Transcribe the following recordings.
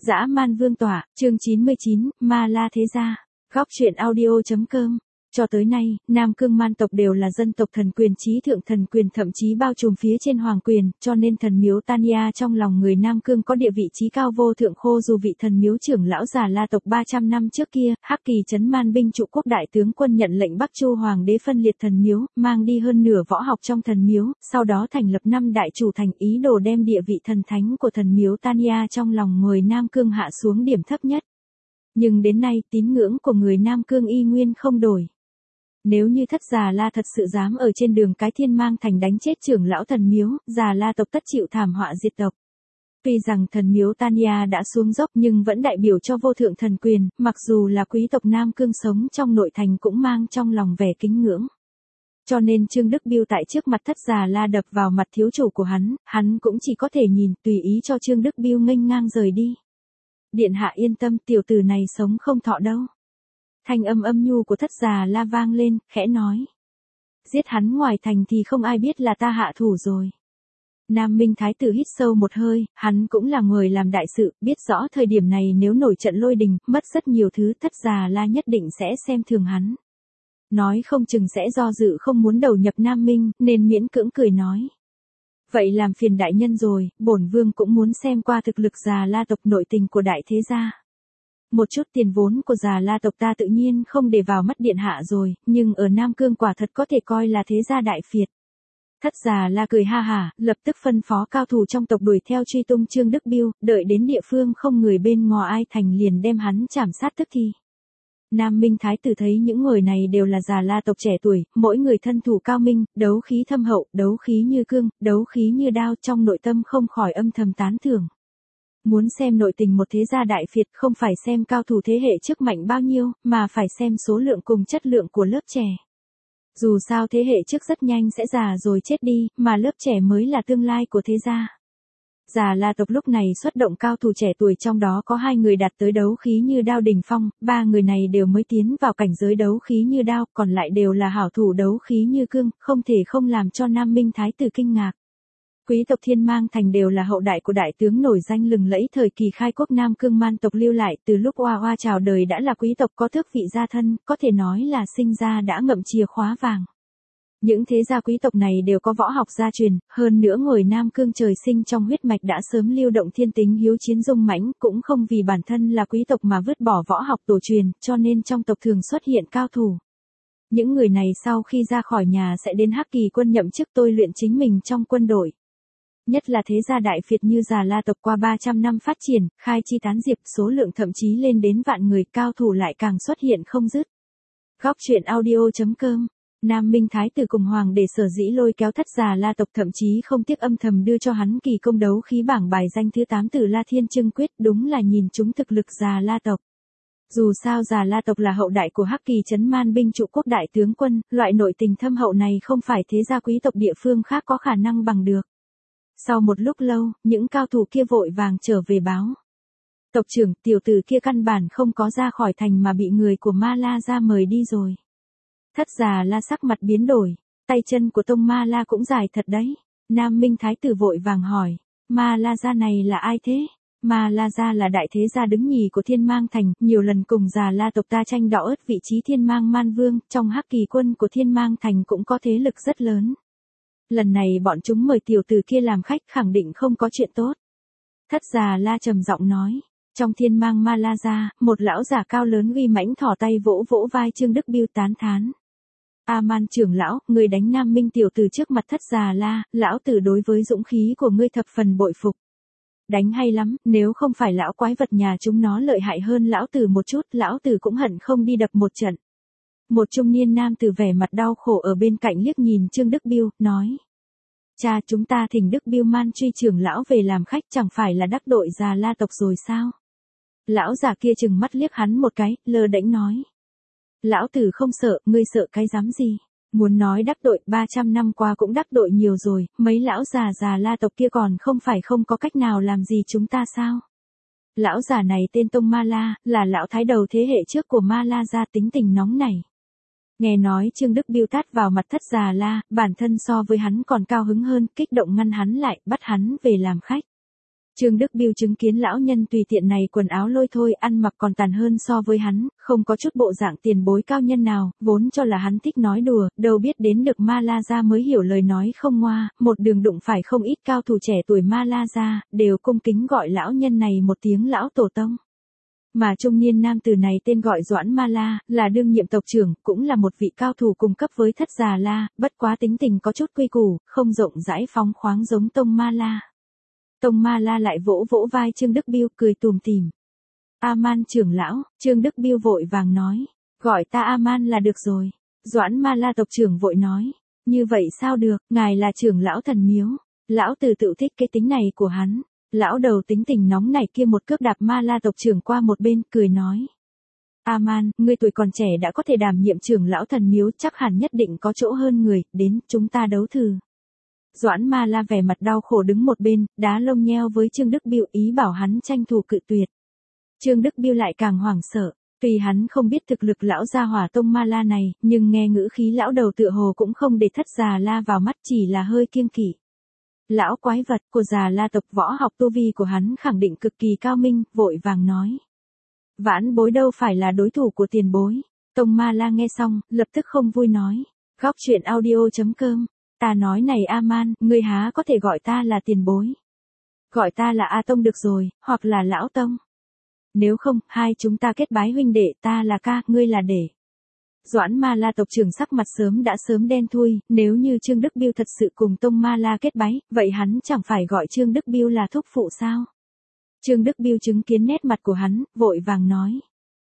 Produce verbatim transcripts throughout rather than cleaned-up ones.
Dã man vương tọa, chương chín mươi chín, Ma La thế gia. Góc truyện audio.com. Cho tới nay, Nam Cương man tộc đều là dân tộc thần quyền chí thượng thần quyền thậm chí bao trùm phía trên hoàng quyền, cho nên thần miếu Tanya trong lòng người Nam Cương có địa vị chí cao vô thượng khô dù vị thần miếu trưởng lão già La tộc ba trăm năm trước kia, Hắc Kỳ trấn man binh trụ quốc đại tướng quân nhận lệnh Bắc Chu hoàng đế phân liệt thần miếu, mang đi hơn nửa võ học trong thần miếu, sau đó thành lập năm đại chủ thành ý đồ đem địa vị thần thánh của thần miếu Tanya trong lòng người Nam Cương hạ xuống điểm thấp nhất. Nhưng đến nay tín ngưỡng của người Nam Cương y nguyên không đổi. Nếu như thất Già La thật sự dám ở trên đường cái thiên mang thành đánh chết trưởng lão thần miếu, Già La tộc tất chịu thảm họa diệt tộc. Tuy rằng thần miếu Tanya đã xuống dốc nhưng vẫn đại biểu cho vô thượng thần quyền, mặc dù là quý tộc Nam Cương sống trong nội thành cũng mang trong lòng vẻ kính ngưỡng. Cho nên Trương Đức Biêu tại trước mặt thất Già La đập vào mặt thiếu chủ của hắn, hắn cũng chỉ có thể nhìn tùy ý cho Trương Đức Biêu nghênh ngang rời đi. Điện hạ yên tâm, tiểu tử này sống không thọ đâu. Thanh âm âm nhu của thất Già La vang lên, khẽ nói. Giết hắn ngoài thành thì không ai biết là ta hạ thủ rồi. Nam Minh Thái tử hít sâu một hơi, hắn cũng là người làm đại sự, biết rõ thời điểm này nếu nổi trận lôi đình, mất rất nhiều thứ, thất Già La nhất định sẽ xem thường hắn. Nói không chừng sẽ do dự không muốn đầu nhập Nam Minh, nên miễn cưỡng cười nói. Vậy làm phiền đại nhân rồi, bổn vương cũng muốn xem qua thực lực Già La tộc nội tình của đại thế gia. Một chút tiền vốn của Già La tộc ta tự nhiên không để vào mắt điện hạ rồi, nhưng ở Nam Cương quả thật có thể coi là thế gia đại phiệt. Thất Già La cười ha hả, lập tức phân phó cao thủ trong tộc đuổi theo truy tung Trương Đức Biêu, đợi đến địa phương không người bên ngò ai thành liền đem hắn chảm sát tức thì. Nam Minh Thái tử thấy những người này đều là Già La tộc trẻ tuổi, mỗi người thân thủ cao minh, đấu khí thâm hậu, đấu khí như cương, đấu khí như đao, trong nội tâm không khỏi âm thầm tán thưởng. Muốn xem nội tình một thế gia đại phiệt không phải xem cao thủ thế hệ trước mạnh bao nhiêu, mà phải xem số lượng cùng chất lượng của lớp trẻ. Dù sao thế hệ trước rất nhanh sẽ già rồi chết đi, mà lớp trẻ mới là tương lai của thế gia. Già La tộc lúc này xuất động cao thủ trẻ tuổi, trong đó có hai người đạt tới đấu khí như đao đỉnh phong, ba người này đều mới tiến vào cảnh giới đấu khí như đao, còn lại đều là hảo thủ đấu khí như cương, không thể không làm cho Nam Minh Thái tử kinh ngạc. Quý tộc Thiên Mang Thành đều là hậu đại của đại tướng nổi danh lừng lẫy thời kỳ khai quốc Nam Cương man tộc lưu lại, từ lúc Oa Oa chào đời đã là quý tộc có tước vị gia thân, có thể nói là sinh ra đã ngậm chìa khóa vàng. Những thế gia quý tộc này đều có võ học gia truyền, hơn nữa người Nam Cương trời sinh trong huyết mạch đã sớm lưu động thiên tính hiếu chiến dung mãnh, cũng không vì bản thân là quý tộc mà vứt bỏ võ học tổ truyền, cho nên trong tộc thường xuất hiện cao thủ. Những người này sau khi ra khỏi nhà sẽ đến Hắc Kỳ quân nhậm chức tôi luyện chính mình trong quân đội. Nhất là thế gia đại phiệt như Già La tộc qua ba trăm năm phát triển, khai chi tán diệp, số lượng thậm chí lên đến vạn người, cao thủ lại càng xuất hiện không dứt. Góc truyện audio.com. Nam Minh Thái tử cùng hoàng để sở dĩ lôi kéo thất Già La tộc thậm chí không tiếc âm thầm đưa cho hắn kỳ công đấu khí bảng bài danh thứ tám từ La Thiên Trưng Quyết, đúng là nhìn chúng thực lực Già La tộc. Dù sao Già La tộc là hậu đại của Hắc Kỳ trấn man binh trụ quốc đại tướng quân, loại nội tình thâm hậu này không phải thế gia quý tộc địa phương khác có khả năng bằng được. Sau một lúc lâu, những cao thủ kia vội vàng trở về báo. Tộc trưởng, tiểu tử kia căn bản không có ra khỏi thành mà bị người của Ma La gia mời đi rồi. Thất Già La sắc mặt biến đổi, tay chân của tông Ma La cũng dài thật đấy. Nam Minh Thái tử vội vàng hỏi, Ma La gia này là ai thế? Ma La gia là đại thế gia đứng nhì của Thiên Mang Thành, nhiều lần cùng Già La tộc ta tranh đọ ớt vị trí Thiên Mang Man Vương, trong Hắc Kỳ quân của Thiên Mang Thành cũng có thế lực rất lớn. Lần này bọn chúng mời tiểu tử kia làm khách khẳng định không có chuyện tốt. Thất Già La trầm giọng nói. Trong Thiên Mang Ma La gia, một lão già cao lớn uy mãnh thỏ tay vỗ vỗ vai Trương Đức Biêu tán thán. A Man trưởng lão, người đánh Nam Minh tiểu tử trước mặt thất Già La, lão tử đối với dũng khí của ngươi thập phần bội phục. Đánh hay lắm, nếu không phải lão quái vật nhà chúng nó lợi hại hơn lão tử một chút, lão tử cũng hận không đi đập một trận. Một trung niên nam tử vẻ mặt đau khổ ở bên cạnh liếc nhìn Trương Đức Biêu, nói. Cha, chúng ta thỉnh Đức Biêu Man truy trưởng lão về làm khách, chẳng phải là đắc tội Già La tộc rồi sao? Lão già kia chừng mắt liếc hắn một cái, lơ đễnh nói. Lão tử không sợ, ngươi sợ cái dám gì? Muốn nói đắc tội, ba trăm năm qua cũng đắc tội nhiều rồi, mấy lão già Già La tộc kia còn không phải không có cách nào làm gì chúng ta sao? Lão già này tên Tông Ma La, là lão thái đầu thế hệ trước của Ma La gia, tính tình nóng nảy. Nghe nói Trương Đức Biêu tát vào mặt thất Già La, bản thân so với hắn còn cao hứng hơn, kích động ngăn hắn lại, bắt hắn về làm khách. Trương Đức Biêu chứng kiến lão nhân tùy tiện này quần áo lôi thôi, ăn mặc còn tàn hơn so với hắn, không có chút bộ dạng tiền bối cao nhân nào, vốn cho là hắn thích nói đùa, đâu biết đến được Ma La gia mới hiểu lời nói không ngoa, một đường đụng phải không ít cao thủ trẻ tuổi Ma La gia, đều cung kính gọi lão nhân này một tiếng lão tổ tông. Mà trung niên nam tử này tên gọi Doãn Ma La, là đương nhiệm tộc trưởng, cũng là một vị cao thủ cùng cấp với Thất Già La, bất quá tính tình có chút quy củ, không rộng rãi phóng khoáng giống Tông Ma La. Tông Ma La lại vỗ vỗ vai Trương Đức Biêu, cười tủm tỉm. A-man trưởng lão, Trương Đức Biêu vội vàng nói, gọi ta A-man là được rồi. Doãn Ma La tộc trưởng vội nói, như vậy sao được, ngài là trưởng lão thần miếu. Lão tử tự thích cái tính này của hắn. Lão đầu tính tình nóng nảy kia một cước đạp Ma La tộc trưởng qua một bên, cười nói. A-man, ngươi tuổi còn trẻ đã có thể đảm nhiệm trưởng lão thần miếu, chắc hẳn nhất định có chỗ hơn người, đến, chúng ta đấu thử. Doãn Ma La vẻ mặt đau khổ đứng một bên, đá lông nheo với Trương Đức Biêu, ý bảo hắn tranh thủ cự tuyệt. Trương Đức Biêu lại càng hoảng sợ, tuy hắn không biết thực lực lão gia hỏa Tông Ma La này, nhưng nghe ngữ khí lão đầu tựa hồ cũng không để Thất Già La vào mắt, chỉ là hơi kiêng kỵ. Lão quái vật của Già La tộc, võ học tu vi của hắn khẳng định cực kỳ cao minh, vội vàng nói. Vãn bối đâu phải là đối thủ của tiền bối. Tông Ma La nghe xong, lập tức không vui nói. Góc truyện audio chấm com. Ta nói này A-man, ngươi há có thể gọi ta là tiền bối. Gọi ta là A Tông được rồi, hoặc là Lão Tông. Nếu không, hai chúng ta kết bái huynh đệ, ta là ca, ngươi là đệ. Doãn Ma La tộc trưởng sắc mặt sớm đã sớm đen thui, nếu như Trương Đức Biêu thật sự cùng Tông Ma La kết bái, vậy hắn chẳng phải gọi Trương Đức Biêu là thúc phụ sao? Trương Đức Biêu chứng kiến nét mặt của hắn, vội vàng nói.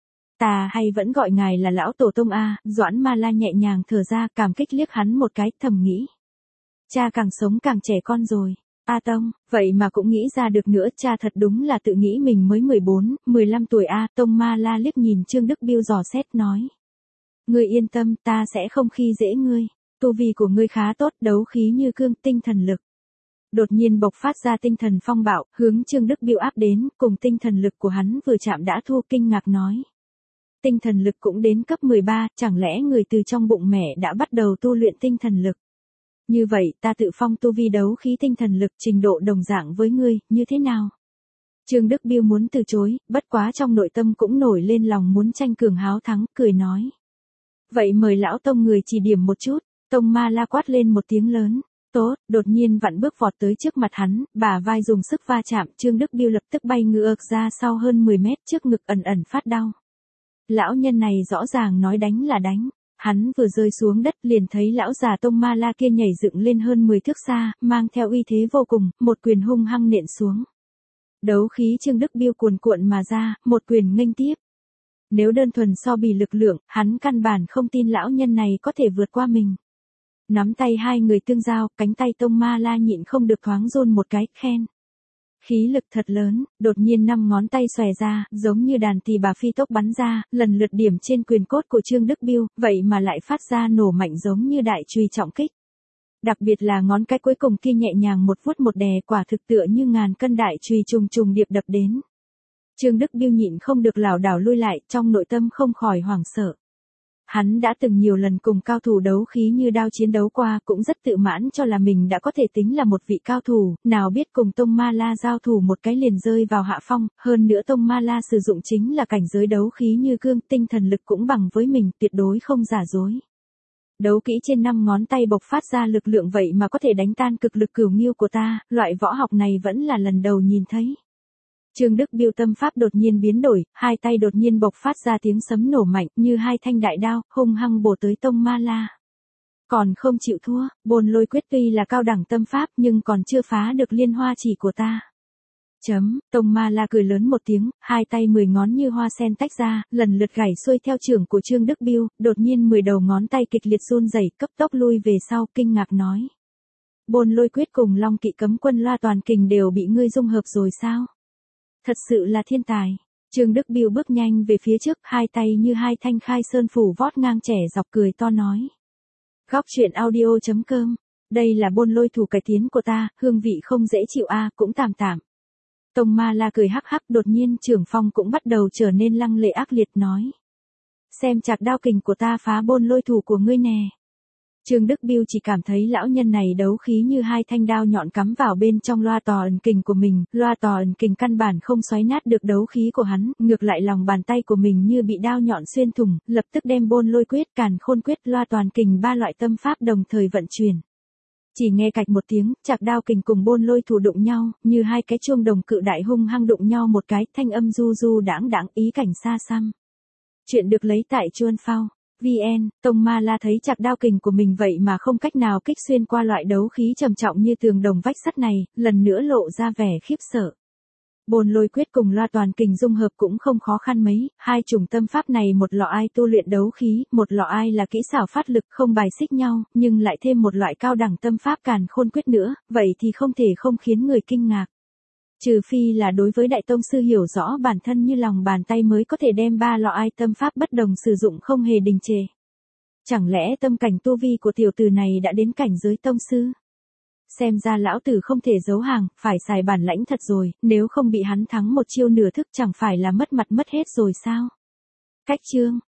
Ta hay vẫn gọi ngài là lão tổ tông a. Doãn Ma La nhẹ nhàng thở ra, cảm kích liếc hắn một cái, thầm nghĩ. Cha càng sống càng trẻ con rồi. A Tông, vậy mà cũng nghĩ ra được nữa, cha thật đúng là tự nghĩ mình mới mười bốn, mười lăm tuổi a. Tông Ma La liếc nhìn Trương Đức Biêu dò xét nói. Ngươi yên tâm, ta sẽ không khi dễ ngươi. Tu vi của ngươi khá tốt, đấu khí như cương, tinh thần lực. Đột nhiên bộc phát ra tinh thần phong bạo, hướng Trương Đức Biêu áp đến, cùng tinh thần lực của hắn vừa chạm đã thu, kinh ngạc nói. Tinh thần lực cũng đến cấp mười ba, chẳng lẽ người từ trong bụng mẹ đã bắt đầu tu luyện tinh thần lực? Như vậy, ta tự phong tu vi đấu khí tinh thần lực trình độ đồng dạng với ngươi, như thế nào? Trương Đức Biêu muốn từ chối, bất quá trong nội tâm cũng nổi lên lòng muốn tranh cường háo thắng, cười nói. Vậy mời lão Tông người chỉ điểm một chút. Tông Ma La quát lên một tiếng lớn. Tốt, đột nhiên vặn bước vọt tới trước mặt hắn, bả vai dùng sức va chạm, Trương Đức Biêu lập tức bay ngược ra sau hơn mười mét, trước ngực ẩn ẩn phát đau. Lão nhân này rõ ràng nói đánh là đánh. Hắn vừa rơi xuống đất liền thấy lão già Tông Ma La kia nhảy dựng lên hơn mười thước xa, mang theo uy thế vô cùng, một quyền hung hăng nện xuống. Đấu khí Trương Đức Biêu cuồn cuộn mà ra, một quyền nghênh tiếp. Nếu đơn thuần so bì lực lượng, hắn căn bản không tin lão nhân này có thể vượt qua mình. Nắm tay hai người tương giao, cánh tay Tông Ma La nhịn không được thoáng run một cái, khen. Khí lực thật lớn, đột nhiên năm ngón tay xòe ra, giống như đàn tỳ bà phi tốc bắn ra, lần lượt điểm trên quyền cốt của Trương Đức Biêu, vậy mà lại phát ra nổ mạnh giống như đại chùy trọng kích. Đặc biệt là ngón cái cuối cùng kia nhẹ nhàng một vuốt một đè, quả thực tựa như ngàn cân đại chùy trùng trùng điệp đập đến. Trương Đức Biêu nhịn không được lảo đảo lui lại, trong nội tâm không khỏi hoảng sợ. Hắn đã từng nhiều lần cùng cao thủ đấu khí như đao chiến đấu qua, cũng rất tự mãn cho là mình đã có thể tính là một vị cao thủ, nào biết cùng Tông Ma La giao thủ một cái liền rơi vào hạ phong, hơn nữa Tông Ma La sử dụng chính là cảnh giới đấu khí như cương, tinh thần lực cũng bằng với mình, tuyệt đối không giả dối. Đấu kỹ trên năm ngón tay bộc phát ra lực lượng vậy mà có thể đánh tan cực lực cửu nghiêu của ta, loại võ học này vẫn là lần đầu nhìn thấy. Trương Đức Biêu tâm pháp đột nhiên biến đổi, hai tay đột nhiên bộc phát ra tiếng sấm nổ mạnh như hai thanh đại đao, hung hăng bổ tới Tông Ma La. Còn không chịu thua, Bồn Lôi Quyết tuy là cao đẳng tâm pháp nhưng còn chưa phá được liên hoa chỉ của ta. Chấm, Tông Ma La cười lớn một tiếng, hai tay mười ngón như hoa sen tách ra, lần lượt gảy xuôi theo trưởng của Trương Đức Biêu, đột nhiên mười đầu ngón tay kịch liệt run rẩy, cấp tốc lui về sau, kinh ngạc nói. Bồn Lôi Quyết cùng Long Kỵ Cấm Quân Loa Toàn Kình đều bị ngươi dung hợp rồi sao? Thật sự là thiên tài. Trương Đức Biêu bước nhanh về phía trước, hai tay như hai thanh khai sơn phủ vót ngang trẻ dọc, cười to nói. Góc truyện audio chấm com. Đây là Bồn Lôi thủ cải tiến của ta, hương vị không dễ chịu a, cũng tạm tạm. Tông Ma La cười hắc hắc, đột nhiên trưởng phong cũng bắt đầu trở nên lăng lệ ác liệt nói. Xem chạc đao kình của ta phá Bồn Lôi thủ của ngươi nè. Trương Đức Biêu chỉ cảm thấy lão nhân này đấu khí như hai thanh đao nhọn cắm vào bên trong loa tò ẩn kình của mình, loa tò ẩn kình căn bản không xoáy nát được đấu khí của hắn, ngược lại lòng bàn tay của mình như bị đao nhọn xuyên thủng, lập tức đem bôn lôi quyết, càn khôn quyết, loa toàn kình ba loại tâm pháp đồng thời vận chuyển. Chỉ nghe cạch một tiếng, chạc đao kình cùng bôn lôi thủ đụng nhau, như hai cái chuông đồng cự đại hung hăng đụng nhau một cái, thanh âm du du đãng đãng, ý cảnh xa xăm. Chuyện được lấy tại Chuan Phao. vê en, Tông Ma La thấy chạc đao kình của mình vậy mà không cách nào kích xuyên qua loại đấu khí trầm trọng như tường đồng vách sắt này, lần nữa lộ ra vẻ khiếp sợ. Bôn lôi quyết cùng loa toàn kình dung hợp cũng không khó khăn mấy, hai chủng tâm pháp này một lọ ai tu luyện đấu khí, một lọ ai là kỹ xảo phát lực không bài xích nhau, nhưng lại thêm một loại cao đẳng tâm pháp càn khôn quyết nữa, vậy thì không thể không khiến người kinh ngạc. Trừ phi là đối với đại tông sư hiểu rõ bản thân như lòng bàn tay mới có thể đem ba lọ ai tâm pháp bất đồng sử dụng không hề đình trệ. Chẳng lẽ tâm cảnh tu vi của tiểu tử này đã đến cảnh giới tông sư? Xem ra lão tử không thể giấu hàng, phải xài bản lãnh thật rồi, nếu không bị hắn thắng một chiêu nửa thức chẳng phải là mất mặt mất hết rồi sao? Cách chương